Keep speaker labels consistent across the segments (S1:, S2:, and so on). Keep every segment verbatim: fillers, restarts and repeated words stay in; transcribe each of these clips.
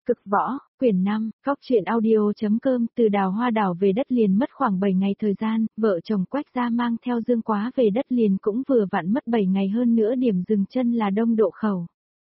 S1: Cực võ, quyển năm, Cóc truyện audio.com. Từ Đào Hoa đảo về đất liền mất khoảng bảy ngày thời gian, vợ chồng Quách gia mang theo Dương Quá về đất liền cũng vừa vặn mất bảy ngày, hơn nữa điểm dừng chân là Đông Độ Khẩu.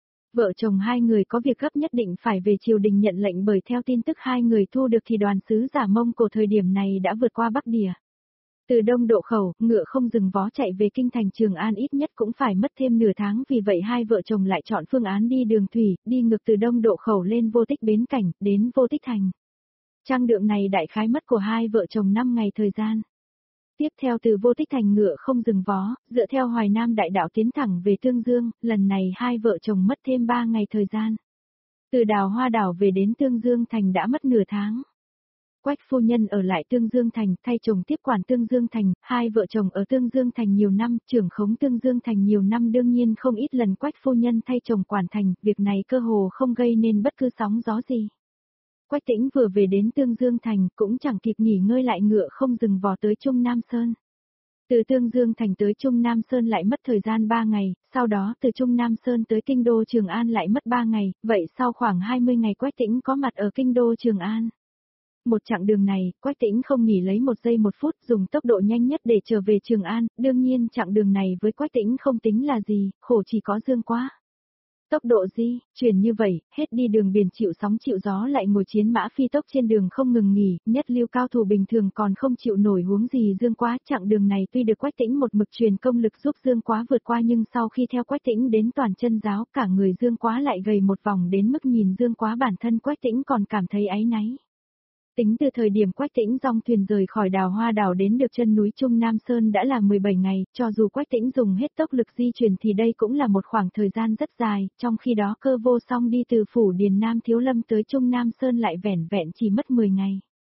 S1: Vợ chồng hai người có việc gấp nhất định phải về triều đình nhận lệnh, bởi theo tin tức hai người thu được thì đoàn sứ giả Mông Cổ thời điểm này đã vượt qua Bắc Địa. Từ Đông Độ Khẩu, ngựa không dừng vó chạy về kinh thành Trường An ít nhất cũng phải mất thêm nửa tháng, vì vậy hai vợ chồng lại chọn phương án đi đường thủy, đi ngược từ Đông Độ Khẩu lên Vô Tích Bến Cảnh, đến Vô Tích Thành. Trang đường này đại khái mất của hai vợ chồng năm ngày thời gian. Tiếp theo từ Vô Tích Thành ngựa không dừng vó, dựa theo Hoài Nam đại đạo tiến thẳng về Tương Dương, lần này hai vợ chồng mất thêm ba ngày thời gian. Từ Đào Hoa đảo về đến Tương Dương Thành đã mất nửa tháng. Quách phu nhân ở lại Tương Dương Thành, thay chồng tiếp quản Tương Dương Thành, hai vợ chồng ở Tương Dương Thành nhiều năm, trưởng khống Tương Dương Thành nhiều năm, đương nhiên không ít lần Quách phu nhân thay chồng quản thành, việc này cơ hồ không gây nên bất cứ sóng gió gì. Quách Tĩnh vừa về đến Tương Dương Thành, cũng chẳng kịp nghỉ ngơi lại ngựa không dừng vó tới Trung Nam Sơn. Từ Tương Dương Thành tới Trung Nam Sơn lại mất thời gian ba ngày, sau đó từ Trung Nam Sơn tới Kinh đô Trường An lại mất ba ngày, vậy sau khoảng hai mươi ngày Quách Tĩnh có mặt ở Kinh đô Trường An. Một chặng đường này, Quách Tĩnh không nghỉ lấy một giây một phút, dùng tốc độ nhanh nhất để trở về Trường An, đương nhiên chặng đường này với Quách Tĩnh không tính là gì, khổ chỉ có Dương Quá. Tốc độ di chuyển như vậy, hết đi đường biển chịu sóng chịu gió lại ngồi chiến mã phi tốc trên đường không ngừng nghỉ, nhất lưu cao thủ bình thường còn không chịu nổi, huống gì Dương Quá. Chặng đường này tuy được Quách Tĩnh một mực truyền công lực giúp Dương Quá vượt qua, nhưng sau khi theo Quách Tĩnh đến Toàn Chân Giáo, cả người Dương Quá lại gầy một vòng đến mức nhìn Dương Quá bản thân Quách Tĩnh còn cảm thấy áy náy. Tính từ thời điểm Quách Tĩnh dong thuyền rời khỏi Đào Hoa đảo đến được chân núi Trung Nam Sơn đã là mười bảy ngày, cho dù Quách Tĩnh dùng hết tốc lực di chuyển thì đây cũng là một khoảng thời gian rất dài, trong khi đó Cơ Vô Song đi từ phủ Điền Nam Thiếu Lâm tới Trung Nam Sơn lại vẻn vẹn chỉ mất mười ngày.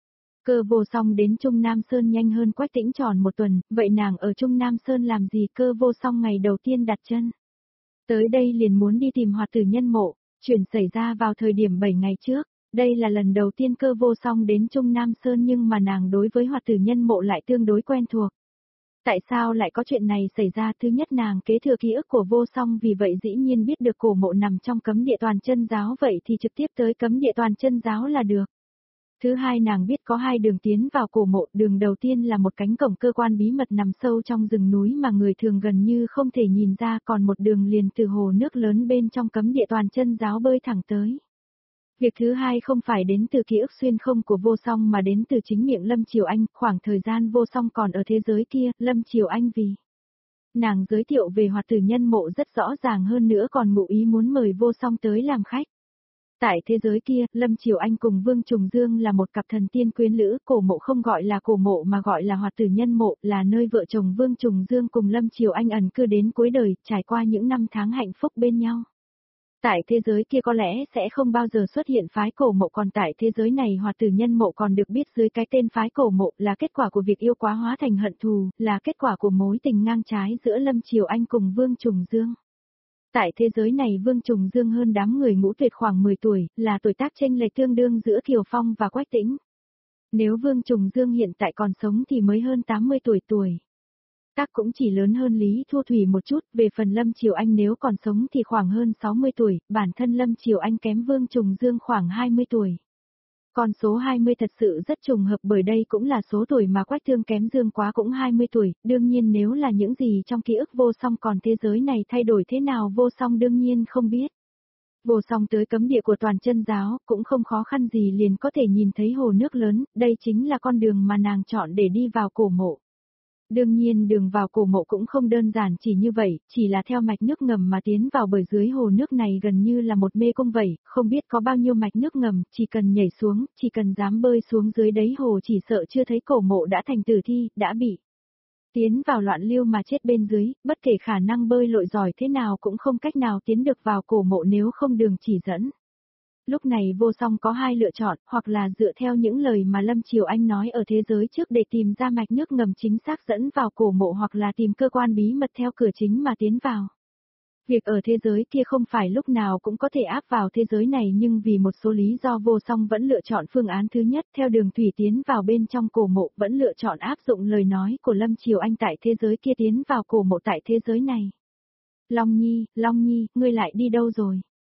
S1: Cơ Vô Song đến Trung Nam Sơn nhanh hơn Quách Tĩnh tròn một tuần, vậy nàng ở Trung Nam Sơn làm gì? Cơ Vô Song ngày đầu tiên đặt chân tới đây liền muốn đi tìm Hoạt Tử Nhân Mộ, chuyện xảy ra vào thời điểm bảy ngày trước. Đây là lần đầu tiên Cơ Vô Song đến Trung Nam Sơn, nhưng mà nàng đối với Hoạt Tử Nhân Mộ lại tương đối quen thuộc. Tại sao lại có chuyện này xảy ra? Thứ nhất, nàng kế thừa ký ức của Vô Song, vì vậy dĩ nhiên biết được cổ mộ nằm trong cấm địa Toàn Chân Giáo, vậy thì trực tiếp tới cấm địa Toàn Chân Giáo là được. Thứ hai, nàng biết có hai đường tiến vào cổ mộ, đường đầu tiên là một cánh cổng cơ quan bí mật nằm sâu trong rừng núi mà người thường gần như không thể nhìn ra, còn một đường liền từ hồ nước lớn bên trong cấm địa Toàn Chân Giáo bơi thẳng tới. Việc thứ hai không phải đến từ ký ức xuyên không của Vô Song mà đến từ chính miệng Lâm Triều Anh, khoảng thời gian Vô Song còn ở thế giới kia, Lâm Triều Anh vì nàng giới thiệu về Hoạt Tử Nhân Mộ rất rõ ràng, hơn nữa còn ngụ ý muốn mời Vô Song tới làm khách. Tại thế giới kia, Lâm Triều Anh cùng Vương Trùng Dương là một cặp thần tiên quyến lữ, cổ mộ không gọi là cổ mộ mà gọi là Hoạt Tử Nhân Mộ, là nơi vợ chồng Vương Trùng Dương cùng Lâm Triều Anh ẩn cư đến cuối đời, trải qua những năm tháng hạnh phúc bên nhau. Tại thế giới kia có lẽ sẽ không bao giờ xuất hiện phái cổ mộ, còn tại thế giới này Hoạt Tử Nhân Mộ còn được biết dưới cái tên phái cổ mộ, là kết quả của việc yêu quá hóa thành hận thù, là kết quả của mối tình ngang trái giữa Lâm Triều Anh cùng Vương Trùng Dương. Tại thế giới này Vương Trùng Dương hơn đám người ngũ tuyệt khoảng mười tuổi, là tuổi tác chênh lệch tương đương giữa Kiều Phong và Quách Tĩnh. Nếu Vương Trùng Dương hiện tại còn sống thì mới hơn tám mươi tuổi tuổi. Tác cũng chỉ lớn hơn Lý Thu Thủy một chút, về phần Lâm Triều Anh nếu còn sống thì khoảng hơn sáu mươi tuổi, bản thân Lâm Triều Anh kém Vương Trùng Dương khoảng hai mươi tuổi. Con số hai mươi thật sự rất trùng hợp, bởi đây cũng là số tuổi mà Quách Thương kém Dương Quá cũng hai mươi tuổi, đương nhiên nếu là những gì trong ký ức Vô Song, còn thế giới này thay đổi thế nào Vô Song đương nhiên không biết. Vô Song tới cấm địa của Toàn Chân Giáo, cũng không khó khăn gì liền có thể nhìn thấy hồ nước lớn, đây chính là con đường mà nàng chọn để đi vào cổ mộ. Đương nhiên đường vào cổ mộ cũng không đơn giản chỉ như vậy, chỉ là theo mạch nước ngầm mà tiến vào, bởi dưới hồ nước này gần như là một mê cung vậy, không biết có bao nhiêu mạch nước ngầm, chỉ cần nhảy xuống, chỉ cần dám bơi xuống dưới đáy hồ chỉ sợ chưa thấy cổ mộ đã thành tử thi, đã bị tiến vào loạn lưu mà chết bên dưới, bất kể khả năng bơi lội giỏi thế nào cũng không cách nào tiến được vào cổ mộ nếu không đường chỉ dẫn. Lúc này Vô Song có hai lựa chọn, hoặc là dựa theo những lời mà Lâm Triều Anh nói ở thế giới trước để tìm ra mạch nước ngầm chính xác dẫn vào cổ mộ, hoặc là tìm cơ quan bí mật theo cửa chính mà tiến vào. Việc ở thế giới kia không phải lúc nào cũng có thể áp vào thế giới này, nhưng vì một số lý do Vô Song vẫn lựa chọn phương án thứ nhất, theo đường thủy tiến vào bên trong cổ mộ, vẫn lựa chọn áp dụng lời nói của Lâm Triều Anh tại thế giới kia tiến vào cổ mộ tại thế giới này. Long Nhi, Long Nhi, ngươi lại đi đâu rồi?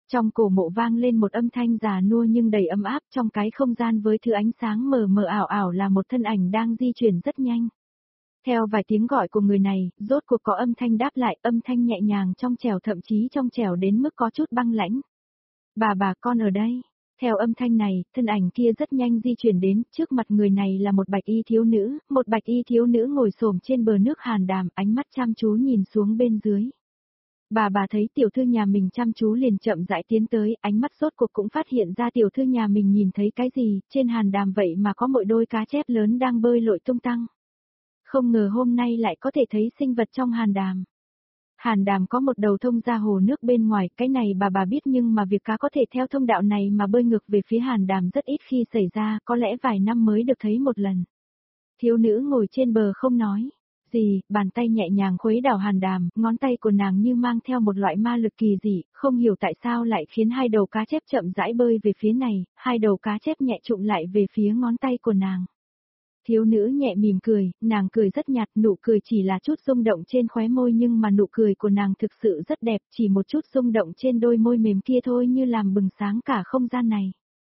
S1: Trong cổ mộ vang lên một âm thanh già nua nhưng đầy ấm áp, trong cái không gian với thứ ánh sáng mờ mờ ảo ảo là một thân ảnh đang di chuyển rất nhanh. Theo vài tiếng gọi của người này, rốt cuộc có âm thanh đáp lại, âm thanh nhẹ nhàng trong trẻo, thậm chí trong trẻo đến mức có chút băng lãnh. Bà bà con ở đây. Theo âm thanh này, thân ảnh kia rất nhanh di chuyển đến, trước mặt người này là một bạch y thiếu nữ, một bạch y thiếu nữ ngồi xổm trên bờ nước Hàn Đàm, ánh mắt chăm chú nhìn xuống bên dưới. Bà bà thấy tiểu thư nhà mình chăm chú liền chậm rãi tiến tới, ánh mắt rốt cuộc cũng phát hiện ra tiểu thư nhà mình nhìn thấy cái gì, trên Hàn Đàm vậy mà có một đôi cá chép lớn đang bơi lội tung tăng. Không ngờ hôm nay lại có thể thấy sinh vật trong Hàn Đàm. Hàn Đàm có một đầu thông ra hồ nước bên ngoài, cái này bà bà biết, nhưng mà việc cá có thể theo thông đạo này mà bơi ngược về phía Hàn Đàm rất ít khi xảy ra, có lẽ vài năm mới được thấy một lần. Thiếu nữ ngồi trên bờ không nói gì, bàn tay nhẹ nhàng khuấy đảo Hàn Đàm, ngón tay của nàng như mang theo một loại ma lực kỳ dị, không hiểu tại sao lại khiến hai đầu cá chép chậm rãi bơi về phía này, hai đầu cá chép nhẹ trụng lại về phía ngón tay của nàng. Thiếu nữ nhẹ mỉm cười, nàng cười rất nhạt, nụ cười chỉ là chút rung động trên khóe môi, nhưng mà nụ cười của nàng thực sự rất đẹp, chỉ một chút rung động trên đôi môi mềm kia thôi như làm bừng sáng cả không gian này.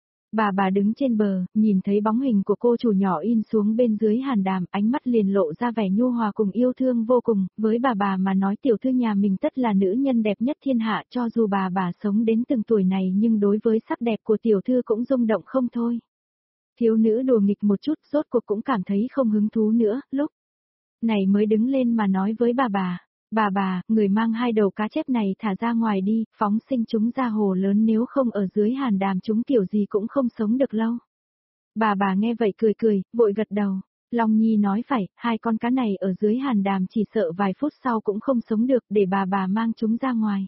S1: Bà bà đứng trên bờ, nhìn thấy bóng hình của cô chủ nhỏ in xuống bên dưới Hàn Đàm, ánh mắt liền lộ ra vẻ nhu hòa cùng yêu thương vô cùng, với bà bà mà nói tiểu thư nhà mình tất là nữ nhân đẹp nhất thiên hạ, cho dù bà bà sống đến từng tuổi này nhưng đối với sắc đẹp của tiểu thư cũng rung động không thôi. Thiếu nữ đùa nghịch một chút, rốt cuộc cũng cảm thấy không hứng thú nữa, lúc này mới đứng lên mà nói với bà bà, bà bà, người mang hai đầu cá chép này thả ra ngoài đi, phóng sinh chúng ra hồ lớn, nếu không ở dưới Hàn Đàm chúng kiểu gì cũng không sống được lâu. Bà bà nghe vậy cười cười, vội gật đầu. Long Nhi nói phải, hai con cá này ở dưới Hàn Đàm chỉ sợ vài phút sau cũng không sống được, để bà bà mang chúng ra ngoài.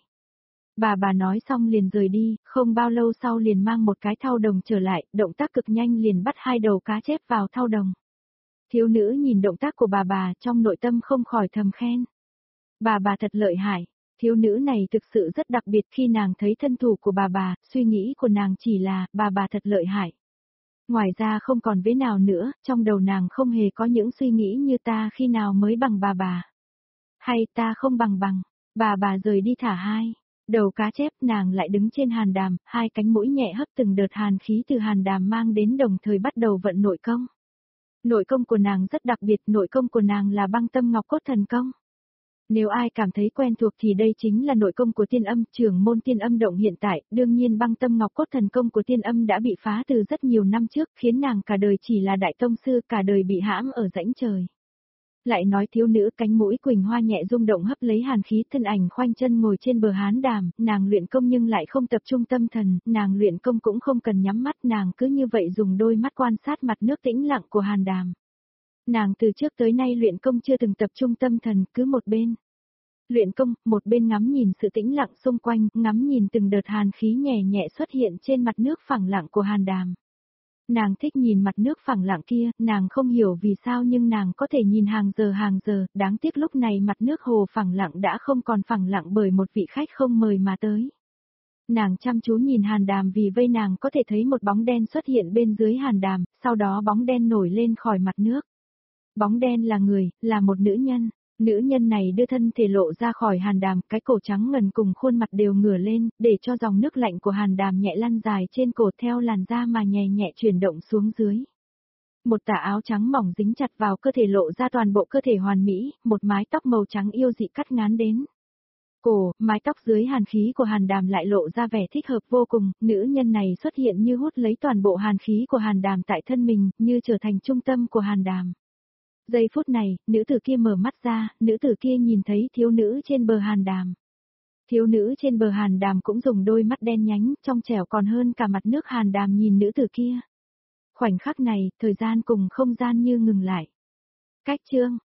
S1: Bà bà nói xong liền rời đi, không bao lâu sau liền mang một cái thau đồng trở lại, động tác cực nhanh liền bắt hai đầu cá chép vào thau đồng. Thiếu nữ nhìn động tác của bà bà trong nội tâm không khỏi thầm khen. Bà bà thật lợi hại, thiếu nữ này thực sự rất đặc biệt, khi nàng thấy thân thủ của bà bà, suy nghĩ của nàng chỉ là, bà bà thật lợi hại. Ngoài ra không còn vế nào nữa, trong đầu nàng không hề có những suy nghĩ như ta khi nào mới bằng bà bà. Hay ta không bằng bằng, bà bà rời đi thả hai đầu cá chép, nàng lại đứng trên Hàn Đàm, hai cánh mũi nhẹ hấp từng đợt hàn khí từ Hàn Đàm mang đến, đồng thời bắt đầu vận nội công. Nội công của nàng rất đặc biệt, nội công của nàng là băng tâm ngọc cốt thần công. Nếu ai cảm thấy quen thuộc thì đây chính là nội công của Tiên Âm, trưởng môn Tiên Âm động hiện tại, đương nhiên băng tâm ngọc cốt thần công của Tiên Âm đã bị phá từ rất nhiều năm trước, khiến nàng cả đời chỉ là đại tông sư, cả đời bị hãm ở rãnh trời. Lại nói thiếu nữ cánh mũi quỳnh hoa nhẹ rung động hấp lấy hàn khí, thân ảnh khoanh chân ngồi trên bờ Hán Đàm, nàng luyện công nhưng lại không tập trung tâm thần, nàng luyện công cũng không cần nhắm mắt, nàng cứ như vậy dùng đôi mắt quan sát mặt nước tĩnh lặng của Hàn Đàm. Nàng từ trước tới nay luyện công chưa từng tập trung tâm thần, cứ một bên luyện công, một bên ngắm nhìn sự tĩnh lặng xung quanh, ngắm nhìn từng đợt hàn khí nhẹ nhẹ xuất hiện trên mặt nước phẳng lặng của Hàn Đàm. Nàng thích nhìn mặt nước phẳng lặng kia, nàng không hiểu vì sao nhưng nàng có thể nhìn hàng giờ hàng giờ, đáng tiếc lúc này mặt nước hồ phẳng lặng đã không còn phẳng lặng bởi một vị khách không mời mà tới. Nàng chăm chú nhìn Hàn Đàm vì vây nàng có thể thấy một bóng đen xuất hiện bên dưới Hàn Đàm, sau đó bóng đen nổi lên khỏi mặt nước. Bóng đen là người, là một nữ nhân. Nữ nhân này đưa thân thể lộ ra khỏi Hàn Đàm, cái cổ trắng ngần cùng khuôn mặt đều ngửa lên, để cho dòng nước lạnh của Hàn Đàm nhẹ lăn dài trên cổ theo làn da mà nhẹ nhẹ chuyển động xuống dưới. Một tà áo trắng mỏng dính chặt vào cơ thể lộ ra toàn bộ cơ thể hoàn mỹ, một mái tóc màu trắng yêu dị cắt ngắn đến cổ, mái tóc dưới hàn khí của Hàn Đàm lại lộ ra vẻ thích hợp vô cùng, nữ nhân này xuất hiện như hút lấy toàn bộ hàn khí của Hàn Đàm tại thân mình, như trở thành trung tâm của Hàn Đàm. Giây phút này, nữ tử kia mở mắt ra, nữ tử kia nhìn thấy thiếu nữ trên bờ Hàn Đàm. Thiếu nữ trên bờ Hàn Đàm cũng dùng đôi mắt đen nhánh, trong trẻo còn hơn cả mặt nước Hàn Đàm nhìn nữ tử kia. Khoảnh khắc này, thời gian cùng không gian như ngừng lại. Cách chương